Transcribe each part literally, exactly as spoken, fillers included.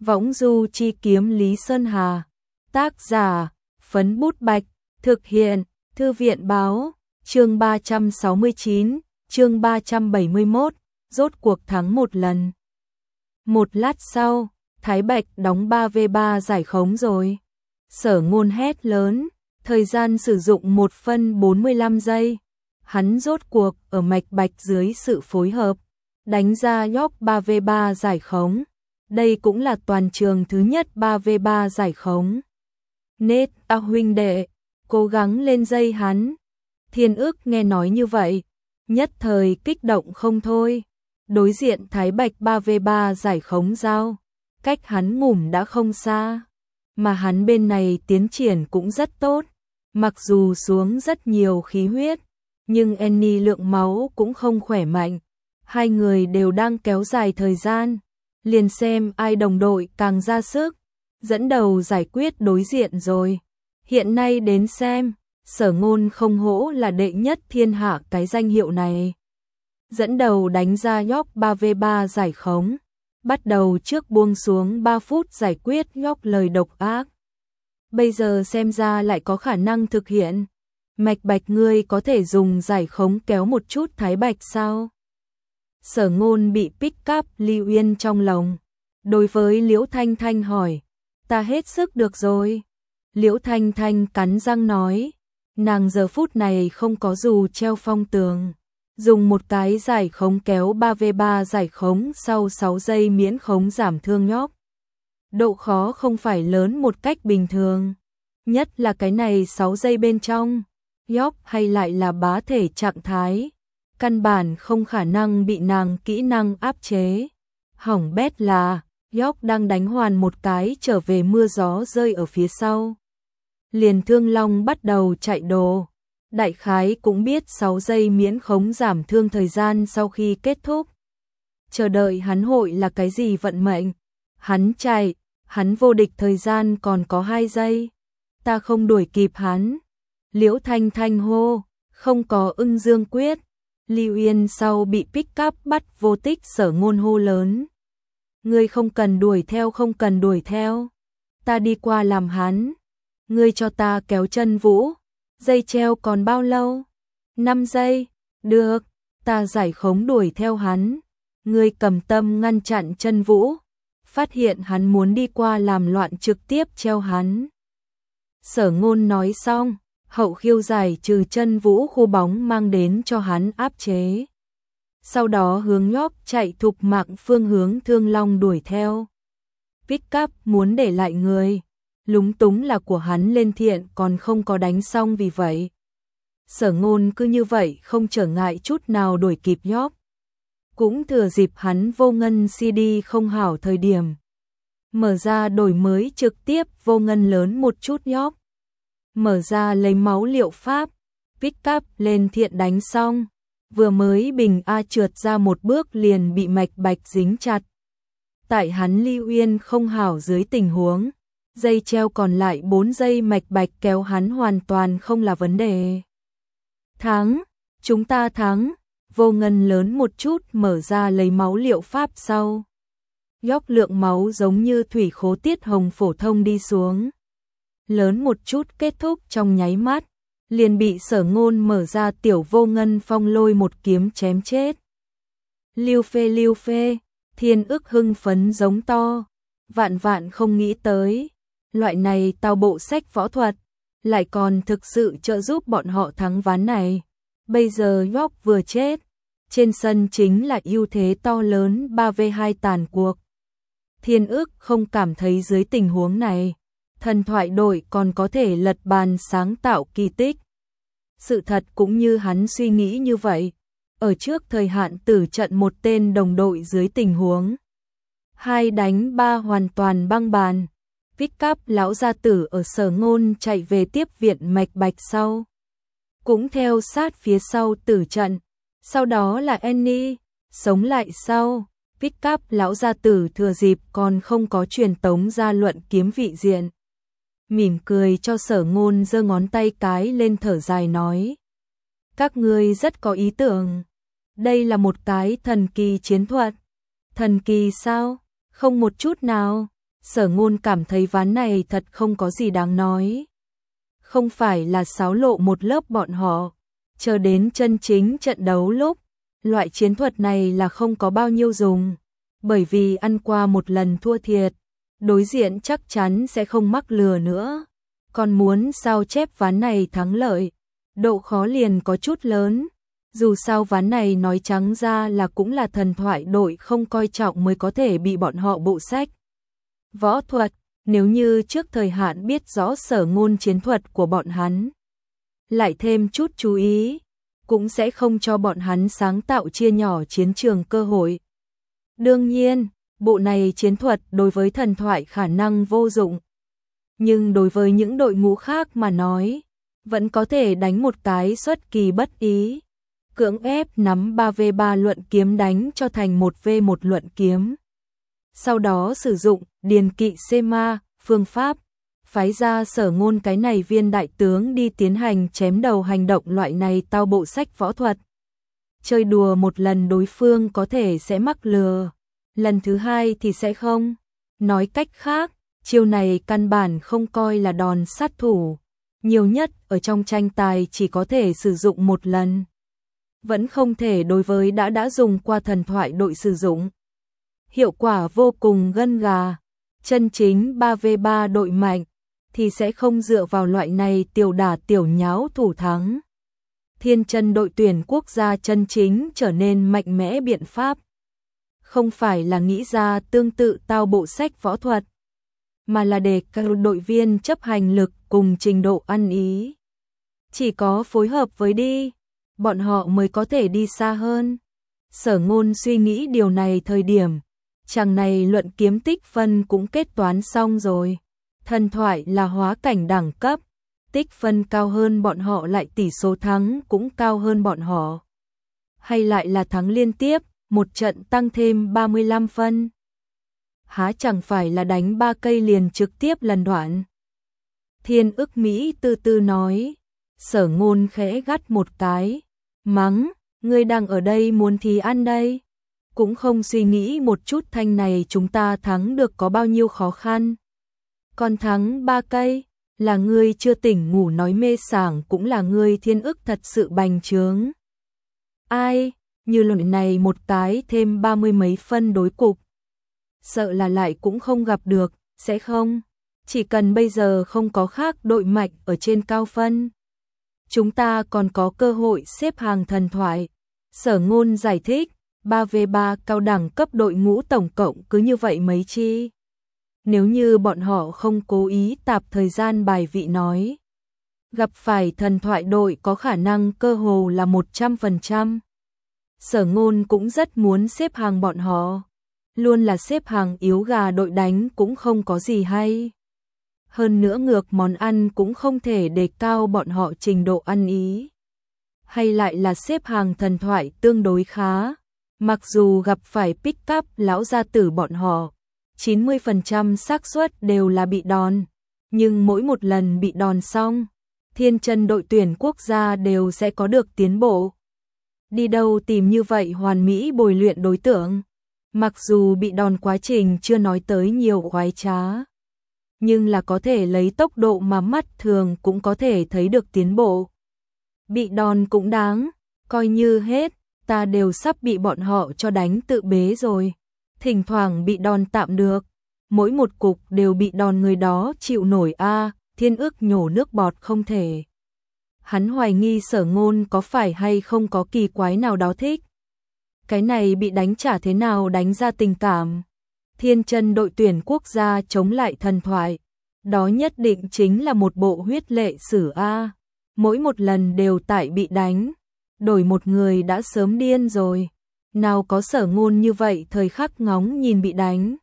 Võng du chi kiếm Lý Sơn Hà. Tác giả, Phấn Bút Bạch. Thực hiện, Thư viện Báo. Chương ba trăm sáu mươi chín, chương ba trăm bảy mươi mốt, rốt cuộc thắng một lần. Một lát sau, Thái Bạch đóng ba vs ba giải khống rồi. Sở Ngôn hét lớn, thời gian sử dụng một phân bốn mươi lăm giây. Hắn rốt cuộc ở Mạch Bạch dưới sự phối hợp, đánh ra nhóc ba vs ba giải khống. Đây cũng là toàn trường thứ nhất ba vs ba giải khống. Nết ta huynh đệ, cố gắng lên dây hắn. Thiên Ức nghe nói như vậy, nhất thời kích động không thôi. Đối diện Thái Bạch ba vs ba giải khống giao, cách hắn ngủm đã không xa. Mà hắn bên này tiến triển cũng rất tốt. Mặc dù xuống rất nhiều khí huyết, nhưng Annie lượng máu cũng không khỏe mạnh. Hai người đều đang kéo dài thời gian, liền xem ai đồng đội càng ra sức, dẫn đầu giải quyết đối diện rồi. Hiện nay đến xem, Sở Ngôn không hổ là đệ nhất thiên hạ cái danh hiệu này. Dẫn đầu đánh ra nhóc ba vs ba giải khống, bắt đầu trước buông xuống ba phút giải quyết nhóc lời độc ác. Bây giờ xem ra lại có khả năng thực hiện. Mạch Bạch ngươi có thể dùng giải khống kéo một chút Thái Bạch sao? Sở Ngôn bị pick up Lưu Uyên trong lòng. Đối với Liễu Thanh Thanh hỏi, ta hết sức được rồi. Liễu Thanh Thanh cắn răng nói, nàng giờ phút này không có dù treo phong tường. Dùng một cái giải khống kéo ba vs ba giải khống sau sáu giây miễn khống giảm thương nhóc. Độ khó không phải lớn một cách bình thường. Nhất là cái này sáu giây bên trong, nhóc hay lại là bá thể trạng thái. Căn bản không khả năng bị nàng kỹ năng áp chế. Hỏng bét là, nhóc đang đánh hoàn một cái trở về mưa gió rơi ở phía sau. Liền Thương Long bắt đầu chạy đồ. Đại khái cũng biết sáu giây miễn khống giảm thương thời gian sau khi kết thúc. Chờ đợi hắn hội là cái gì vận mệnh. Hắn chạy, hắn vô địch thời gian còn có hai giây. Ta không đuổi kịp hắn. Liễu Thanh Thanh hô, không có ưng dương quyết. Lưu Uyên sau bị pick up bắt vô tích Sở Ngôn hô lớn. Ngươi không cần đuổi theo không cần đuổi theo. Ta đi qua làm hắn. Ngươi cho ta kéo chân Vũ. Dây treo còn bao lâu? năm giây. Được, ta giải khống đuổi theo hắn. Ngươi cầm tâm ngăn chặn chân Vũ. Phát hiện hắn muốn đi qua làm loạn trực tiếp treo hắn. Sở Ngôn nói xong, hậu khiêu giải trừ chân Vũ khu bóng mang đến cho hắn áp chế. Sau đó hướng nhóc chạy thục mạng phương hướng Thương Long đuổi theo. Pick up muốn để lại người. Lúng túng là của hắn lên thiện còn không có đánh xong vì vậy. Sở Ngôn cứ như vậy không trở ngại chút nào đuổi kịp nhóc. Cũng thừa dịp hắn vô ngân xê đê không hảo thời điểm. Mở ra đổi mới trực tiếp vô ngân lớn một chút nhóc. Mở ra lấy máu liệu pháp. Pick up lên thiện đánh xong. Vừa mới bình A trượt ra một bước liền bị Mạch Bạch dính chặt. Tại hắn Lưu Uyên không hảo dưới tình huống. Dây treo còn lại bốn giây Mạch Bạch kéo hắn hoàn toàn không là vấn đề. Thắng, chúng ta thắng. Vô ngân lớn một chút mở ra lấy máu liệu pháp sau. Nhóc lượng máu giống như thủy khố tiết hồng phổ thông đi xuống. Lớn một chút kết thúc trong nháy mắt. Liền bị Sở Ngôn mở ra tiểu vô ngân phong lôi một kiếm chém chết. Lưu phê lưu phê, Thiên Ức hưng phấn giống to. Vạn vạn không nghĩ tới. Loại này tao bộ sách võ thuật, lại còn thực sự trợ giúp bọn họ thắng ván này. Bây giờ nhóc vừa chết, trên sân chính là ưu thế to lớn ba vs hai tàn cuộc. Thiên Ức không cảm thấy dưới tình huống này, thần thoại đội còn có thể lật bàn sáng tạo kỳ tích. Sự thật cũng như hắn suy nghĩ như vậy, ở trước thời hạn tử trận một tên đồng đội dưới tình huống hai đánh ba hoàn toàn băng bàn. Pick up lão gia tử ở Sở Ngôn chạy về tiếp viện Mạch Bạch sau. Cũng theo sát phía sau tử trận. Sau đó là Annie, sống lại sau. Pick up lão gia tử thừa dịp còn không có truyền tống ra luận kiếm vị diện. Mỉm cười cho Sở Ngôn giơ ngón tay cái lên thở dài nói. Các ngươi rất có ý tưởng. Đây là một cái thần kỳ chiến thuật. Thần kỳ sao? Không một chút nào. Sở Ngôn cảm thấy ván này thật không có gì đáng nói. Không phải là xáo lộ một lớp bọn họ, chờ đến chân chính trận đấu lúc, loại chiến thuật này là không có bao nhiêu dùng, bởi vì ăn qua một lần thua thiệt, đối diện chắc chắn sẽ không mắc lừa nữa. Còn muốn sao chép ván này thắng lợi, độ khó liền có chút lớn. Dù sao ván này nói trắng ra là cũng là thần thoại đội không coi trọng mới có thể bị bọn họ bộ sách. Võ thuật, nếu như trước thời hạn biết rõ Sở Ngôn chiến thuật của bọn hắn, lại thêm chút chú ý, cũng sẽ không cho bọn hắn sáng tạo chia nhỏ chiến trường cơ hội. Đương nhiên, bộ này chiến thuật đối với thần thoại khả năng vô dụng, nhưng đối với những đội ngũ khác mà nói, vẫn có thể đánh một cái xuất kỳ bất ý. Cưỡng ép nắm ba vs ba luận kiếm đánh cho thành một vs một luận kiếm. Sau đó sử dụng điền kỵ Sema, phương pháp, phái ra Sở Ngôn cái này viên đại tướng đi tiến hành chém đầu hành động loại này tao bộ sách võ thuật. Chơi đùa một lần đối phương có thể sẽ mắc lừa, lần thứ hai thì sẽ không. Nói cách khác, chiêu này căn bản không coi là đòn sát thủ, nhiều nhất ở trong tranh tài chỉ có thể sử dụng một lần. Vẫn không thể đối với đã đã dùng qua thần thoại đội sử dụng. Hiệu quả vô cùng gân gà, chân chính ba vs ba đội mạnh thì sẽ không dựa vào loại này tiểu đả tiểu nháo thủ thắng. Thiên chân đội tuyển quốc gia chân chính trở nên mạnh mẽ biện pháp. Không phải là nghĩ ra tương tự tao bộ sách võ thuật, mà là để các đội viên chấp hành lực cùng trình độ ăn ý. Chỉ có phối hợp với đi, bọn họ mới có thể đi xa hơn. Sở Ngôn suy nghĩ điều này thời điểm, chàng này luận kiếm tích phân cũng kết toán xong rồi. Thần thoại là hóa cảnh đẳng cấp, tích phân cao hơn bọn họ lại tỷ số thắng cũng cao hơn bọn họ. Hay lại là thắng liên tiếp, một trận tăng thêm ba mươi lăm phân. Há chẳng phải là đánh ba cây liền trực tiếp lần đoạn. Thiên ức Mỹ từ từ nói. Sở Ngôn khẽ gắt một cái, mắng, ngươi đang ở đây muốn thì ăn đây. Cũng không suy nghĩ một chút thanh này chúng ta thắng được có bao nhiêu khó khăn. Còn thắng ba cây, là ngươi chưa tỉnh ngủ nói mê sảng cũng là ngươi thiên ức thật sự bành trướng. Ai, như lần này một cái thêm ba mươi mấy phân đối cục. Sợ là lại cũng không gặp được, sẽ không? Chỉ cần bây giờ không có khác đội mạnh ở trên cao phân, chúng ta còn có cơ hội xếp hàng thần thoại. Sở Ngôn giải thích, ba vs ba cao đẳng cấp đội ngũ tổng cộng cứ như vậy mấy chi. Nếu như bọn họ không cố ý tạp thời gian bài vị nói, gặp phải thần thoại đội có khả năng cơ hồ là một trăm phần trăm. Sở Ngôn cũng rất muốn xếp hàng bọn họ, luôn là xếp hàng yếu gà đội đánh cũng không có gì hay. Hơn nữa ngược món ăn cũng không thể đề cao bọn họ trình độ ăn ý. Hay lại là xếp hàng thần thoại tương đối khá, mặc dù gặp phải pick up lão gia tử bọn họ, chín mươi phần trăm xác suất đều là bị đòn, nhưng mỗi một lần bị đòn xong, thiên chân đội tuyển quốc gia đều sẽ có được tiến bộ. Đi đâu tìm như vậy hoàn mỹ bồi luyện đối tượng, mặc dù bị đòn quá trình chưa nói tới nhiều khoái trá, nhưng là có thể lấy tốc độ mà mắt thường cũng có thể thấy được tiến bộ. Bị đòn cũng đáng, coi như hết, ta đều sắp bị bọn họ cho đánh tự bế rồi. Thỉnh thoảng bị đòn tạm được, mỗi một cục đều bị đòn người đó chịu nổi a. Thiên ức nhổ nước bọt không thể. Hắn hoài nghi Sở Ngôn có phải hay không có kỳ quái nào đó thích. Cái này bị đánh trả thế nào đánh ra tình cảm. Thiên chân đội tuyển quốc gia chống lại thần thoại, đó nhất định chính là một bộ huyết lệ sử a. Mỗi một lần đều tại bị đánh, đổi một người đã sớm điên rồi. Nào có Sở Ngôn như vậy thời khắc ngóng nhìn bị đánh.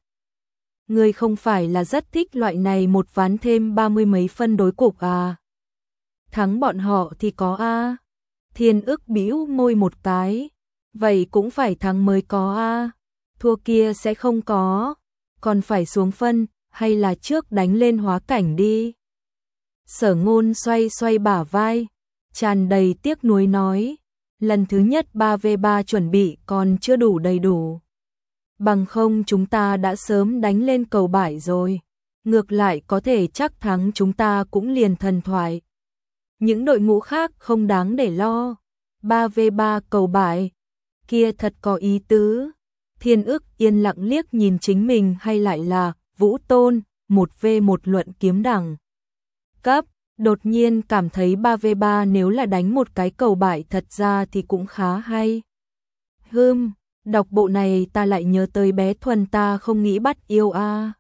Người không phải là rất thích loại này một ván thêm ba mươi mấy phân đối cục à? Thắng bọn họ thì có a. Thiên ức bĩu môi một cái, vậy cũng phải thắng mới có a. Thua kia sẽ không có, còn phải xuống phân, hay là trước đánh lên hóa cảnh đi. Sở Ngôn xoay xoay bả vai, tràn đầy tiếc nuối nói, lần thứ nhất ba vs ba chuẩn bị còn chưa đủ đầy đủ. bằng không chúng ta đã sớm đánh lên cầu bại rồi. Ngược lại có thể chắc thắng chúng ta cũng liền thần thoại. Những đội ngũ khác không đáng để lo. ba vs ba cầu bại, kia thật có ý tứ. Thiên Ức yên lặng liếc nhìn chính mình hay lại là Vũ Tôn, một vs một luận kiếm đẳng cấp, đột nhiên cảm thấy ba vs ba nếu là đánh một cái cầu bại thật ra thì cũng khá hay. Hừm, đọc bộ này ta lại nhớ tới bé Thuần ta không nghĩ bắt yêu a. À.